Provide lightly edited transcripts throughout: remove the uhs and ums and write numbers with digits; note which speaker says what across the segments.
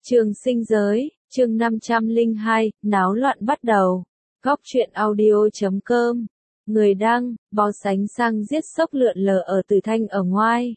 Speaker 1: Trường sinh giới, chương 502, náo loạn bắt đầu. Góc truyện audio.com. Người đăng, bó sánh sang giết sốc lượn lờ ở Tử Thanh ở ngoài.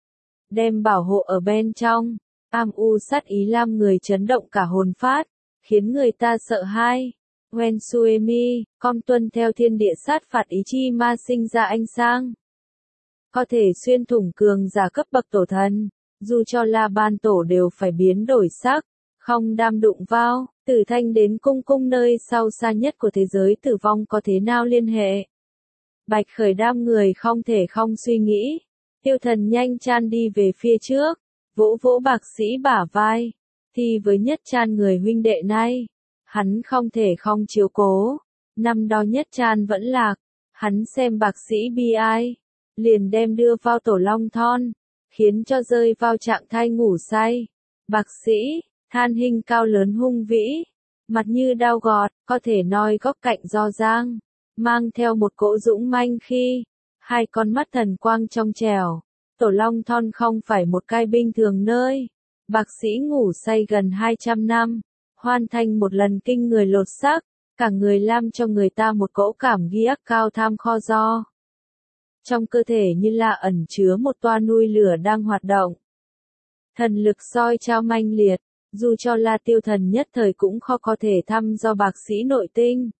Speaker 1: Đem bảo hộ ở bên trong, am u sát ý lam người chấn động cả hồn phát, khiến người ta sợ hãi. Wen Suemi, con tuân theo thiên địa sát phạt ý chi ma sinh ra ánh sang. Có thể xuyên thủng cường giả cấp bậc tổ thần. Dù cho là ban tổ đều phải biến đổi sắc, không đam đụng vào, Tử Thanh đến cung nơi sau xa nhất của thế giới tử vong có thế nào liên hệ. Bạch Khởi đam người không thể không suy nghĩ, Tiêu Thần nhanh chan đi về phía trước, vỗ vỗ Bạc Sĩ bả vai, thì với Nhất Chan người huynh đệ này, hắn không thể không chiếu cố, năm đó Nhất Chan vẫn lạc, hắn xem Bạc Sĩ bi ai, liền đem đưa vào tổ long thon. Khiến cho rơi vào trạng thái ngủ say. Bác sĩ, than hình cao lớn hung vĩ, mặt như đao gọt, có thể nói góc cạnh do giang, mang theo một cỗ dũng manh khi, hai con mắt thần quang trong trẻo. Tổ long thon không phải một cái bình thường nơi. Bác sĩ ngủ say gần 200 năm, hoàn thành một lần kinh người lột xác, cả người làm cho người ta một cỗ cảm giác cao tham kho do. Trong cơ thể như là ẩn chứa một toa núi lửa đang hoạt động. Thần lực soi trao manh liệt, dù cho là Tiêu Thần nhất thời cũng khó có thể thăm do bác sĩ nội tinh.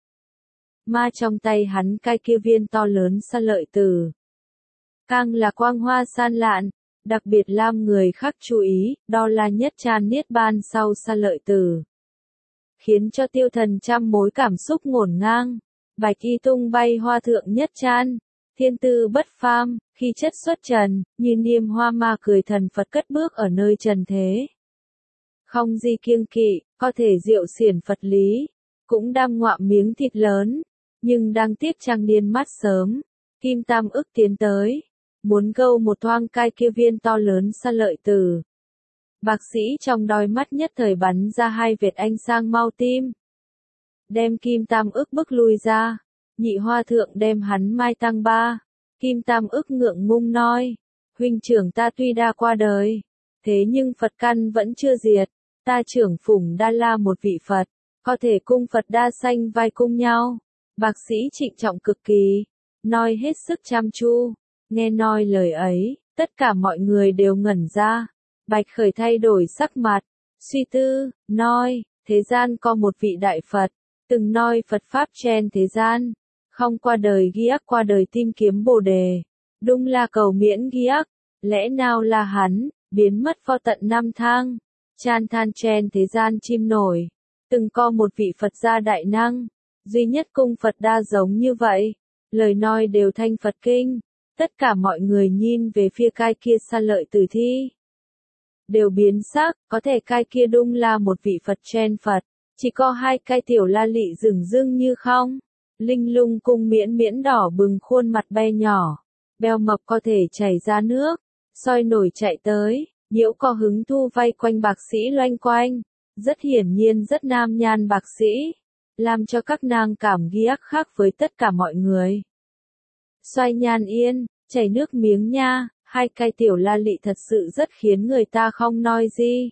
Speaker 1: Mà trong tay hắn cái kia viên to lớn sa lợi tử. Càng là quang hoa san lạn, đặc biệt làm người khác chú ý, đó là Nhất Chan niết bàn sau sa lợi tử. Khiến cho Tiêu Thần trăm mối cảm xúc ngổn ngang, bạch y tung bay hoa thượng Nhất Chan. Thiên tư bất phàm, khí chất xuất trần, như niêm hoa ma cười thần Phật cất bước ở nơi trần thế. Không gì kiêng kỵ, có thể diệu xiển Phật lý, cũng đang ngoạm miếng thịt lớn, nhưng đang tiếc trang niên mắt sớm. Kim Tam ức tiến tới, muốn gâu một thoang cai kia viên to lớn sa lợi tử. Bác sĩ trong đôi mắt nhất thời bắn ra hai vệt ánh sang mau tim. Đem Kim Tam ức bức lui ra. Nhị hoa thượng đem hắn mai tăng ba. Kim Tam ức ngượng ngung nói. Huynh trưởng ta tuy đã qua đời. Thế nhưng Phật căn vẫn chưa diệt. Ta trưởng phủng đa la một vị Phật. Có thể cung Phật đa sanh vai cung nhau. Bác sĩ trịnh trọng cực kỳ. Nói hết sức chăm chu. Nghe nói lời ấy, tất cả mọi người đều ngẩn ra. Bạch Khởi thay đổi sắc mặt. Suy tư, nói, thế gian có một vị đại Phật. Từng nói Phật Pháp trên thế gian. Không qua đời ghi ác qua đời tìm kiếm bồ đề. Đúng là cầu miễn ghi ác. Lẽ nào là hắn, biến mất vào tận năm thang. Chan than trên thế gian chim nổi. Từng có một vị Phật gia đại năng. Duy nhất cung Phật đa giống như vậy. Lời nói đều thanh Phật kinh. Tất cả mọi người nhìn về phía cai kia sa lợi tử thi. Đều biến sắc, có thể cai kia đúng là một vị Phật trên Phật. Chỉ có hai cai tiểu la lị rừng rưng như không. Linh lung cung miễn đỏ bừng khuôn mặt be nhỏ, beo mập có thể chảy ra nước, soi nổi chạy tới, nhiễu có hứng thu vây quanh bác sĩ loanh quanh, rất hiển nhiên rất nam nhan bác sĩ, làm cho các nàng cảm giác khác với tất cả mọi người. Xoay nhan yên, chảy nước miếng nha, hai cái tiểu la lị thật sự rất khiến người ta không nói gì.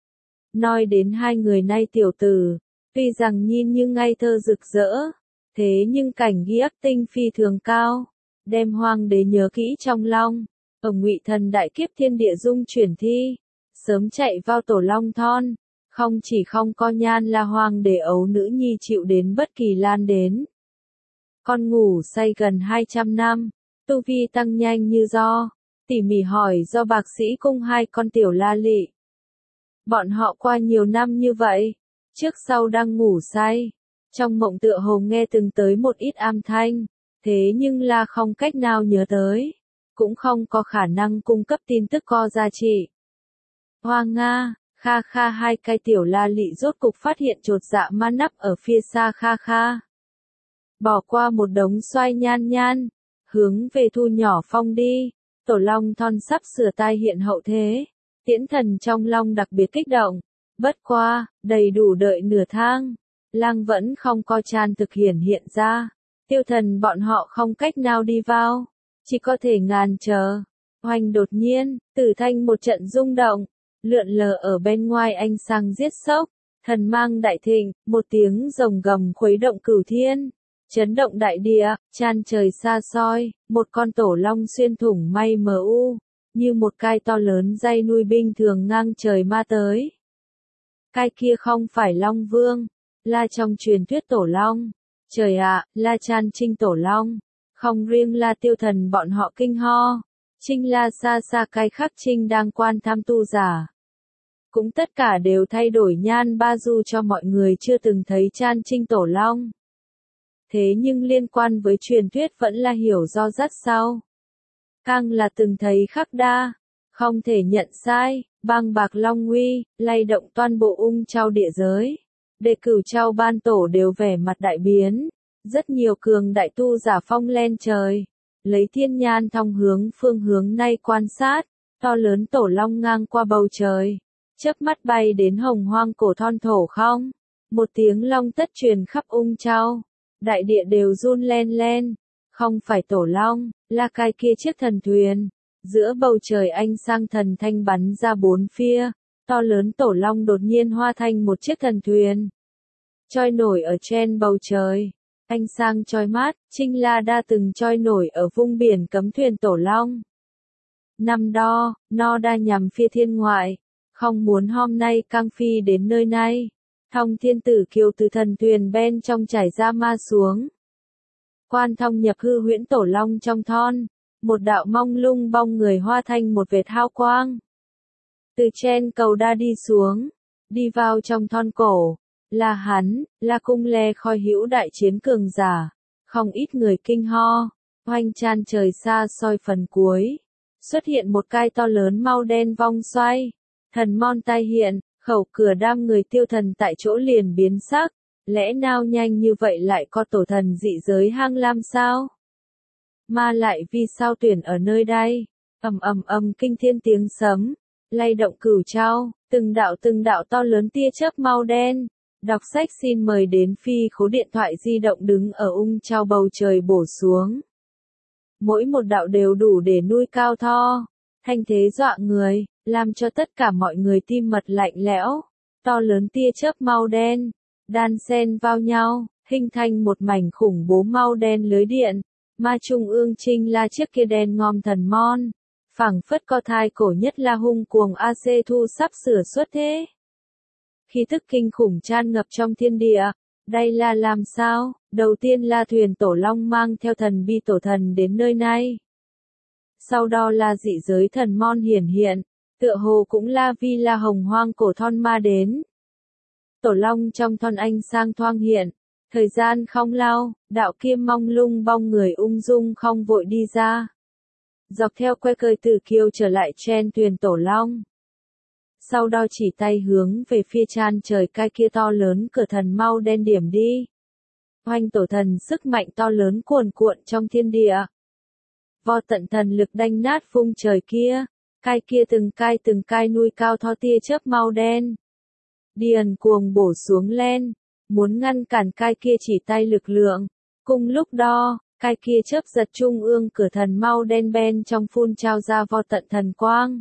Speaker 1: Nói đến hai người nay tiểu tử, tuy rằng nhìn như ngây thơ rực rỡ. Thế nhưng cảnh ghi ác tinh phi thường cao, đem hoàng đế nhớ kỹ trong lòng, ở Ngụy Thần đại kiếp thiên địa dung chuyển thi, sớm chạy vào tổ long thon, không chỉ không có nhan là hoàng đế ấu nữ nhi chịu đến bất kỳ lan đến. Con ngủ say gần 200 năm, tu vi tăng nhanh như do, tỉ mỉ hỏi do bác sĩ cung hai con tiểu la lị. Bọn họ qua nhiều năm như vậy, trước sau đang ngủ say. Trong mộng tựa hồ nghe từng tới một ít âm thanh, thế nhưng là không cách nào nhớ tới, cũng không có khả năng cung cấp tin tức có giá trị. Hoa Nga, Kha Kha hai cái tiểu la lị rốt cục phát hiện chột dạ ma nắp ở phía xa Kha Kha. Bỏ qua một đống xoay nhan, hướng về Thu Nhỏ Phong đi, tổ long thon sắp sửa tai hiện hậu thế, tiễn thần trong long đặc biệt kích động, bất qua, đầy đủ đợi nửa thang. Lang vẫn không có Chan thực hiện ra. Tiêu Thần bọn họ không cách nào đi vào. Chỉ có thể ngàn chờ. Hoành đột nhiên, Tử Thanh một trận rung động. lượn lờ ở bên ngoài ánh sáng giết sốc, thần mang đại thịnh, một tiếng rồng gầm khuấy động cửu thiên, chấn động đại địa, chan trời xa xôi, một con tổ long xuyên thủng mây mờ u, như một cai to lớn dây nuôi binh thường ngang trời ma tới. Cai kia không phải Long Vương, là trong truyền thuyết tổ long. Trời ạ, là Chan Trinh tổ long, không riêng là Tiêu Thần bọn họ kinh ho, Trinh là xa xa cái khắc Trinh đang quan tham tu giả. Cũng tất cả đều thay đổi nhan ba du cho mọi người chưa từng thấy Chan Trinh tổ long. Thế nhưng liên quan với truyền thuyết vẫn là hiểu do rất sau. Càng là từng thấy khắc đa, không thể nhận sai, bang bạc long uy, lay động toàn bộ ung châu địa giới. Để Cửu Châu ban tổ đều vẻ mặt đại biến, rất nhiều cường đại tu giả phong lên trời, lấy thiên nhan thông hướng phương hướng nay quan sát, to lớn tổ long ngang qua bầu trời, chớp mắt bay đến hồng hoang cổ thon thổ không, một tiếng long tất truyền khắp ung châu, đại địa đều run lên lên, không phải tổ long, là cái kia chiếc thần thuyền, giữa bầu trời ánh sang thần thanh bắn ra bốn phía. To lớn tổ long đột nhiên hóa thành một chiếc thần thuyền, trôi nổi ở trên bầu trời, ánh sang chói mắt, Trinh La đã từng trôi nổi ở vùng biển cấm thuyền tổ long. Năm đó, nó đã nhằm phía thiên ngoại, không muốn hôm nay căng phi đến nơi này. Thông thiên tử kiều từ thần thuyền bên trong chảy ra ma xuống. Quan thông nhập hư huyễn tổ long trong thon, một đạo mông lung bong người hóa thành một vệt hào quang. Từ trên cầu đa đi xuống, đi vào trong thon cổ, là hắn, là cung le khôi hữu đại chiến cường giả, không ít người kinh ho, hoành tràn trời xa xôi phần cuối, xuất hiện một cái to lớn mau đen vong xoay, thần mon tai hiện, khẩu cửa đam người Tiêu Thần tại chỗ liền biến sắc, lẽ nào nhanh như vậy lại có tổ thần dị giới hang lam sao? Mà lại vì sao tuyển ở nơi đây? Kinh thiên tiếng sấm, lay động Cửu Châu, từng đạo to lớn tia chớp màu đen. Đọc sách xin mời đến phi khố điện thoại di động đứng ở ung châu bầu trời bổ xuống. Mỗi một đạo đều đủ để nuôi cao tho, thanh thế dọa người, làm cho tất cả mọi người tim mật lạnh lẽo. To lớn tia chớp màu đen, đan xen vào nhau, hình thành một mảnh khủng bố màu đen lưới điện. Ma trung ương Trinh là chiếc kia đen ngòm thần mon, phảng phất có thai cổ nhất là hung cuồng AC Thu sắp sửa xuất thế. Khí tức kinh khủng tràn ngập trong thiên địa, đây là làm sao? Đầu tiên là thuyền tổ long mang theo thần bi tổ thần đến nơi này. Sau đó là dị giới thần mon hiển hiện, tựa hồ cũng là vì là hồng hoang cổ thon ma đến. Tổ long trong thon anh sang thoang hiện, thời gian không lâu, đạo kim mong lung bong người ung dung không vội đi ra. Dọc theo que cơi từ kiêu trở lại trên thuyền tổ long. Sau đó chỉ tay hướng về phía chan trời cái kia to lớn cửa thần mau đen điểm đi. Hoành tổ thần sức mạnh to lớn cuồn cuộn trong thiên địa. Vo tận thần lực đanh nát vùng trời kia, cái kia từng cai nuôi cao tho tia chớp mau đen. Điền cuồng bổ xuống lên, muốn ngăn cản cái kia chỉ tay lực lượng. Cùng lúc đó, cái kia chớp giật trung ương cửa thần mau đen bên trong phun trao ra vo tận thần quang.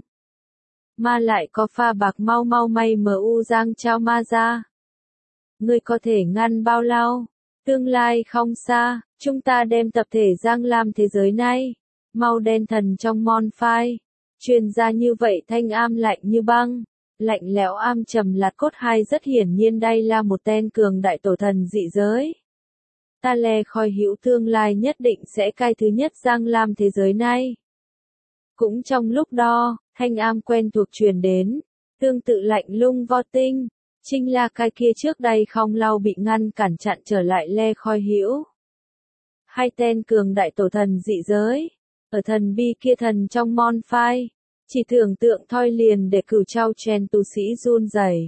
Speaker 1: Mà lại có pha bạc mau may mu giang trao ma ra. Ngươi có thể ngăn bao lâu? Tương lai không xa, chúng ta đem tập thể giang làm thế giới này. Mau đen thần trong mon phai. Truyền ra như vậy thanh am lạnh như băng. Lạnh lẽo am trầm lạt cốt hai rất hiển nhiên đây là một tên cường đại tổ thần dị giới. Ta lè khôi hữu tương lai nhất định sẽ cai thứ nhất giang làm thế giới này. Cũng trong lúc đó, thanh am quen thuộc truyền đến, tương tự lạnh lung vo tinh, Trinh là cái kia trước đây không lâu bị ngăn cản chặn trở lại le khôi hữu. Hai tên cường đại tổ thần dị giới, ở thần bi kia thần trong mon phai, chỉ tưởng tượng thôi liền để Cửu Châu chen tu sĩ run rẩy.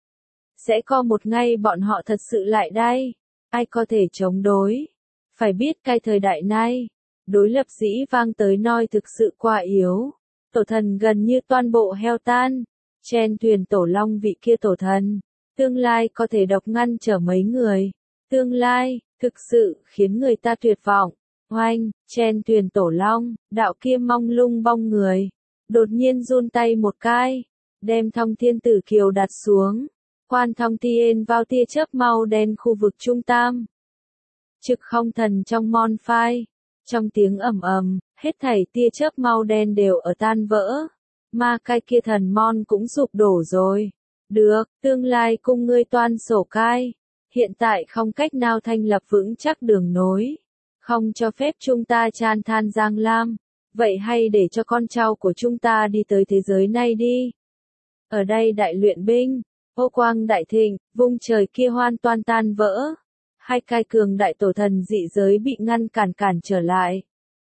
Speaker 1: Sẽ có một ngày bọn họ thật sự lại đây, ai có thể chống đối, phải biết cái thời đại này. Đối lập dĩ vang tới noi thực sự quá yếu. Tổ thần gần như toàn bộ heo tan. Trên thuyền tổ long vị kia tổ thần. Tương lai có thể độc ngăn trở mấy người. Tương lai, thực sự, khiến người ta tuyệt vọng. Oanh, trên thuyền tổ long, đạo kia mong lung bong người. Đột nhiên run tay một cái. đem Thông Thiên Tử Kiều đặt xuống, quan thông tiên vào tia chớp màu đen khu vực trung tam. Trực không thần trong môn phái, trong tiếng ầm ầm, hết thảy tia chớp màu đen đều ở tan vỡ. Ma cai kia thần môn cũng sụp đổ rồi. Được, tương lai cung ngươi toan sổ cai. Hiện tại không cách nào thành lập vững chắc đường nối. Không cho phép chúng ta chan than Giang Lam. Vậy hay để cho con cháu của chúng ta đi tới thế giới này đi. Ở đây đại luyện binh, ô quang đại thịnh, vùng trời kia hoàn toàn tan vỡ. Hai cai cường đại tổ thần dị giới bị ngăn cản trở lại.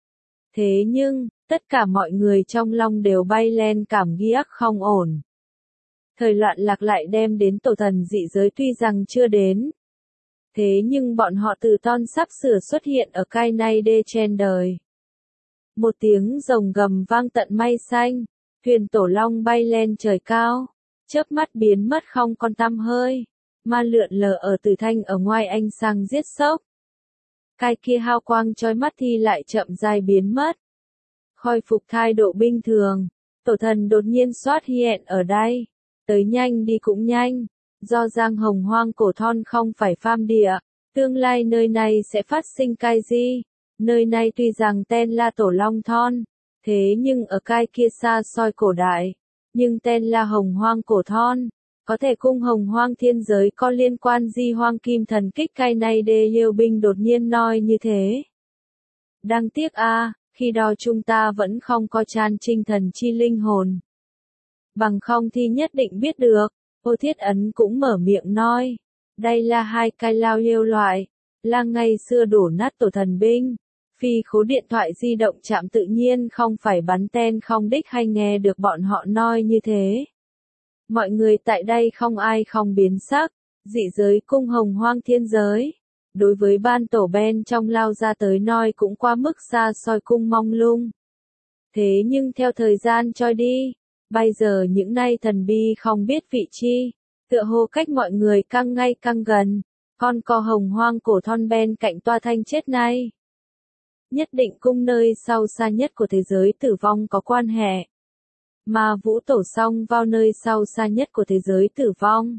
Speaker 1: Thế nhưng, tất cả mọi người trong lòng đều bay lên cảm giác không ổn. Thời loạn lạc lại đem đến tổ thần dị giới tuy rằng chưa đến. Thế nhưng bọn họ từ ton sắp sửa xuất hiện ở cai này đê trên đời. Một tiếng rồng gầm vang tận mây xanh, thuyền tổ long bay lên trời cao, chớp mắt biến mất không còn tăm hơi, ma lượn lờ ở Tử Thanh ở ngoài ánh sáng giết sốc. Cai kia hào quang chói mắt thì lại chậm rãi biến mất. Khôi phục thái độ bình thường, tổ thần đột nhiên xuất hiện ở đây, tới nhanh đi cũng nhanh, do Giang Hồng Hoang cổ thon không phải phàm địa, tương lai nơi này sẽ phát sinh cái gì? Nơi này tuy rằng tên là Tổ Long Thon, thế nhưng ở cái kia xa xôi cổ đại, nhưng tên là Hồng Hoang cổ thon, có thể cung Hồng Hoang thiên giới có liên quan gì Hoang Kim Thần Kích cái này Đê Liêu Binh đột nhiên nói như thế. Đáng tiếc khi đó chúng ta vẫn không có chan trinh thần chi linh hồn. Bằng không thì nhất định biết được, Ô Thiết Ấn cũng mở miệng nói, đây là hai cái lao liêu loại, là ngày xưa đổ nát tổ thần binh. Phi khố điện thoại di động chạm tự nhiên không phải bắn tên không đích hay nghe được bọn họ nói như thế. Mọi người tại đây không ai không biến sắc, dị giới cung Hồng Hoang thiên giới. Đối với ban tổ bên trong lao ra tới nói cũng qua mức xa xôi cung mong lung. Thế nhưng theo thời gian trôi đi, bây giờ những nay thần bi không biết vị trí, tựa hồ cách mọi người căng ngay căng gần, con co Hồng Hoang cổ thon bên cạnh toa thanh chết này. Nhất định cung nơi sau xa nhất của thế giới tử vong có quan hệ. Mà Vũ Tổ song vào nơi sau xa nhất của thế giới tử vong.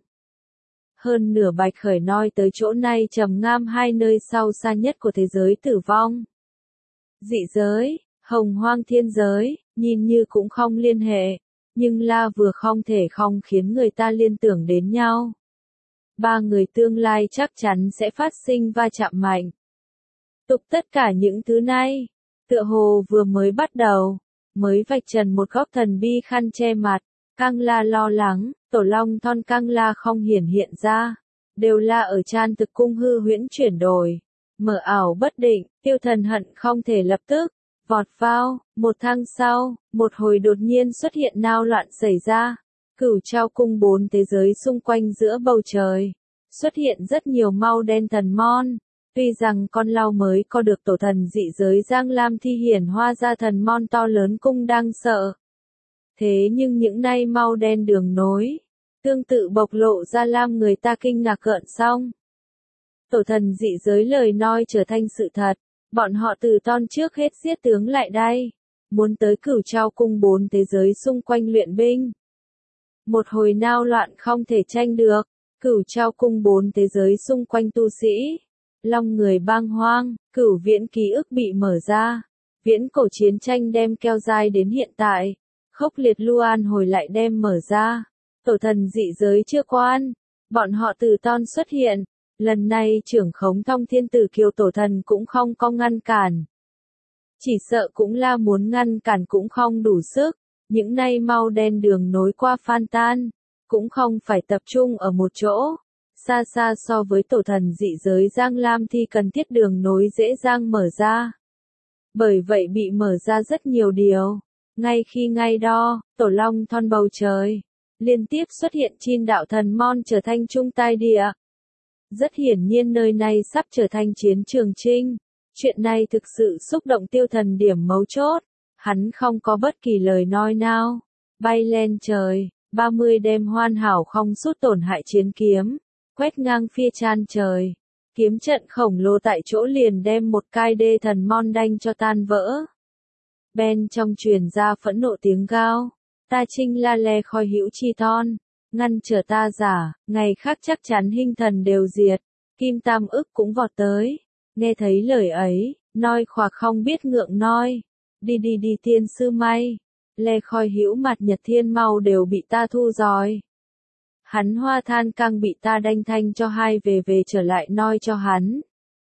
Speaker 1: Hơn nửa Bạch Khởi nói tới chỗ này trầm ngâm hai nơi sau xa nhất của thế giới tử vong. Dị giới, Hồng Hoang thiên giới, nhìn như cũng không liên hệ, nhưng là vừa không thể không khiến người ta liên tưởng đến nhau. Ba người tương lai chắc chắn sẽ phát sinh va chạm mạnh. Tục tất cả những thứ này, tựa hồ vừa mới bắt đầu, mới vạch trần một góc thần bi khăn che mặt, Cang La lo lắng, Tổ Long Thon Cang La không hiện ra, đều là ở chan thực cung hư huyễn chuyển đổi, mở ảo bất định, Tiêu Thần hận không thể lập tức vọt vào, một tháng sau, một hồi đột nhiên xuất hiện nao loạn xảy ra, Cửu Trao cung bốn thế giới xung quanh giữa bầu trời, xuất hiện rất nhiều mau đen thần mon. Tuy rằng con lao mới có được tổ thần dị giới Giang Lam thi hiển hoa ra thần mon to lớn cung đang sợ. Thế nhưng những nay mau đen đường nối, tương tự bộc lộ ra làm người ta kinh ngạc gợn xong. Tổ thần dị giới lời nói trở thành sự thật, bọn họ từ ton trước hết giết tướng lại đây, muốn tới Cửu Trao cung bốn thế giới xung quanh luyện binh. Một hồi nao loạn không thể tranh được, Cửu Trao cung bốn thế giới xung quanh tu sĩ. Long người bang hoang, cửu viễn ký ức bị mở ra. Viễn cổ chiến tranh đem keo dài đến hiện tại. Khốc liệt Luan hồi lại đem mở ra. Tổ thần dị giới chưa quan. Bọn họ từ ton xuất hiện. Lần này trưởng khống Thông Thiên Tử Kiều tổ thần cũng không có ngăn cản. Chỉ sợ cũng là muốn ngăn cản cũng không đủ sức. Những nay mau đen đường nối qua phan tan. Cũng không phải tập trung ở một chỗ. Xa xa so với tổ thần dị giới Giang Lam thì cần thiết đường nối dễ dàng mở ra. Bởi vậy bị mở ra rất nhiều điều. Ngay khi ngay đó, Tổ Long Thon bầu trời, liên tiếp xuất hiện 9 đạo thần mon trở thành trung tai địa. Rất hiển nhiên nơi này sắp trở thành chiến trường chinh. Chuyện này thực sự xúc động Tiêu Thần điểm mấu chốt. Hắn không có bất kỳ lời nói nào. Bay lên trời, 30 đêm hoàn hảo không sút tổn hại chiến kiếm. Quét ngang phía chan trời, kiếm trận khổng lồ tại chỗ liền đem một cai đê thần mon đanh cho tan vỡ. Bên trong truyền ra phẫn nộ tiếng gào, Ta chinh la le khoi hữu chi ton, ngăn trở ta giả, ngày khác chắc chắn hình thần đều diệt. Kim Tam ức cũng vọt tới, nghe thấy lời ấy, noi khòa không biết ngượng noi. Đi đi đi tiên sư may, le khoi hữu mặt nhật thiên mau đều bị ta thu rồi. Hắn hoa than căng bị ta đanh thanh cho hai về về trở lại noi cho hắn.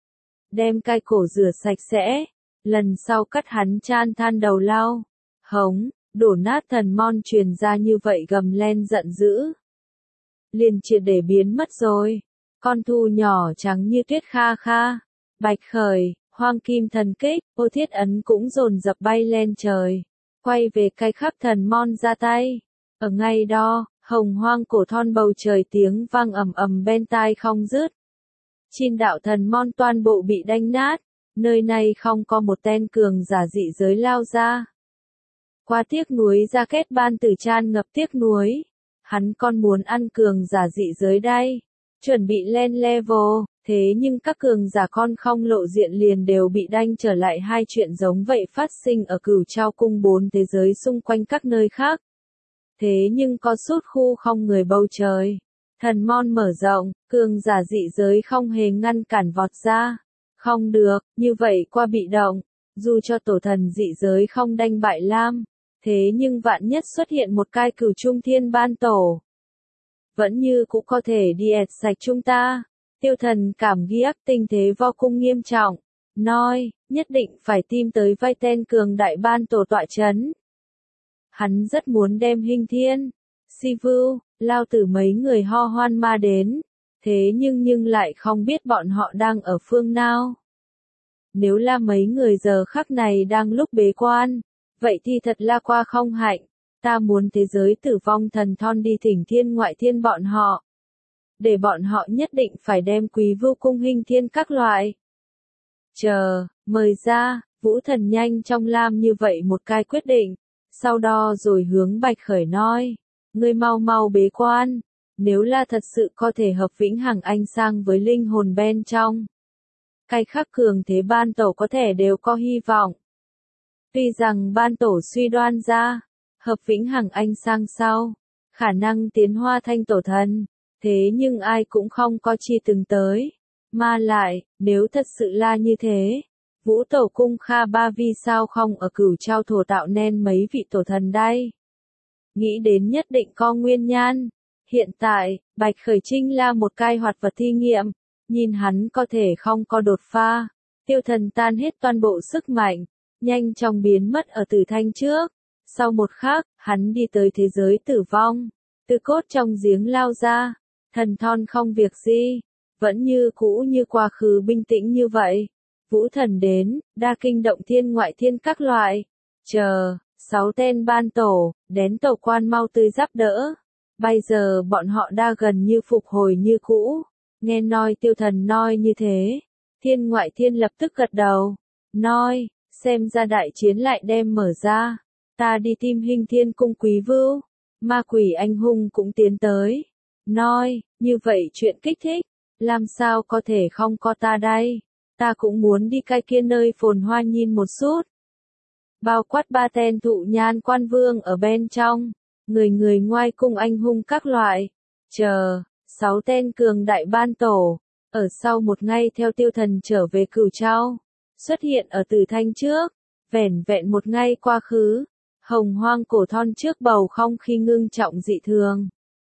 Speaker 1: Đem cai cổ rửa sạch sẽ, lần sau cắt hắn chan than đầu lau. Hống, đổ nát thần mon truyền ra như vậy gầm lên giận dữ. Liền triệt để biến mất rồi. Con thu nhỏ trắng như tuyết kha kha. Bạch khởi, hoang kim thần kích, ô thiết ấn cũng dồn dập bay lên trời. Quay về cai khắp thần mon ra tay. Ở ngay đó, hồng hoang cổ thon bầu trời tiếng vang ầm ầm bên tai không dứt. Chin đạo thần mon toàn bộ bị đánh nát. Nơi này không có một tên cường giả dị giới lao ra. Qua tiếc núi ra kết ban tử chan ngập tiếc núi. Hắn còn muốn ăn cường giả dị giới đây. Chuẩn bị lên level, thế nhưng các cường giả con không lộ diện liền đều bị đanh trở lại. Hai chuyện giống vậy phát sinh ở Cửu Trao cung 4 thế giới xung quanh các nơi khác. Thế nhưng có sút khu không người bầu trời. Thần mon mở rộng, cường giả dị giới không hề ngăn cản vọt ra. Không được, như vậy qua bị động. Dù cho tổ thần dị giới không đanh bại Lam. Thế nhưng vạn nhất xuất hiện một cai Cửu Trung Thiên Ban Tổ. Vẫn như cũng có thể đi ẹt sạch chúng ta. Tiêu thần cảm ghiếc tình thế vô cùng nghiêm trọng. Nói, nhất định phải tìm tới vai tên cường đại ban tổ tọa chấn. Hắn rất muốn đem Hình Thiên, Si Vưu, Lao Tử mấy người ho hoan ma đến. Thế nhưng lại không biết bọn họ đang ở phương nào. Nếu là mấy người giờ khắc này đang lúc bế quan, vậy thì thật là qua không hạnh. Ta muốn thế giới tử vong thần thon đi thỉnh thiên ngoại thiên bọn họ. Để bọn họ nhất định phải đem quý vô cung Hình Thiên các loại. Chờ, mời ra, Vũ Thần nhanh trong Lam như vậy một cái quyết định. Sau đó rồi hướng Bạch Khởi nói. Ngươi mau mau bế quan. Nếu là thật sự có thể hợp vĩnh hằng ánh sang với linh hồn bên trong. Cái khác cường thế ban tổ có thể đều có hy vọng. Tuy rằng ban tổ suy đoan ra. Hợp vĩnh hằng ánh sang sau. Khả năng tiến hoa thanh tổ thần. Thế nhưng ai cũng không có chi từng tới. Mà lại, nếu thật sự là như thế. Vũ Tổ Cung Kha Ba vì sao không ở Cửu Trao thổ tạo nên mấy vị tổ thần đây? Nghĩ đến nhất định có nguyên nhân. Hiện tại, Bạch Khởi Trinh là một cái hoạt vật thí nghiệm. Nhìn hắn có thể không có đột phá. Tiêu thần tan hết toàn bộ sức mạnh. Nhanh chóng biến mất ở tử thanh trước. Sau một khắc, hắn đi tới thế giới tử vong. Từ cốt trong giếng lao ra. Thần thon không việc gì. Vẫn như cũ như quá khứ bình tĩnh như vậy. Vũ thần đến, đa kinh động thiên ngoại thiên các loại. Chờ, 6 tên ban tổ, đến tổ quan mau tươi giáp đỡ. Bây giờ bọn họ đã gần như phục hồi như cũ. Nghe nói tiêu thần nói như thế. Thiên ngoại thiên lập tức gật đầu. Nói, xem ra đại chiến lại đem mở ra. Ta đi tìm Hình Thiên cung quý vưu. Ma quỷ anh hùng cũng tiến tới. Nói, như vậy chuyện kích thích. Làm sao có thể không có ta đây? Ta cũng muốn đi cái kia nơi phồn hoa nhìn một chút. Bao quát 3 tên thụ nhan quan vương ở bên trong. Người ngoài cung anh hùng các loại. Chờ, 6 tên cường đại ban tổ. Ở sau một ngày theo tiêu thần trở về Cửu Trao. Xuất hiện ở Tử Thanh trước. Vẻn vẹn một ngày quá khứ. Hồng hoang cổ thon trước bầu không khí ngưng trọng dị thường.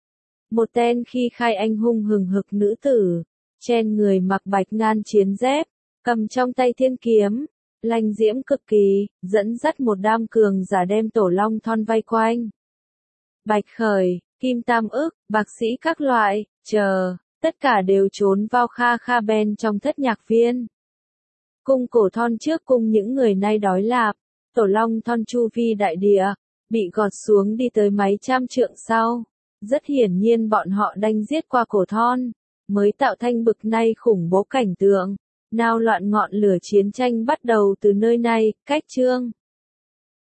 Speaker 1: Một tên khi khai anh hùng hừng hực nữ tử. Trên người mặc bạch ngan chiến giáp. Cầm trong tay thiên kiếm. Lanh diễm cực kỳ. Dẫn dắt một đám cường giả đem tổ long thon vây quanh. Bạch Khởi, Kim Tam ức, bác sĩ các loại, chờ. Tất cả đều trốn vào kha kha bên trong thất nhạc viên. Cung cổ thon trước cung những người nay đói lạp. Tổ long thon chu vi đại địa. Bị gọt xuống đi tới mấy trăm trượng sau. Rất hiển nhiên bọn họ đanh giết qua cổ thon. Mới tạo thành bực này khủng bố cảnh tượng. Nào loạn ngọn lửa chiến tranh bắt đầu từ nơi này, cách chương.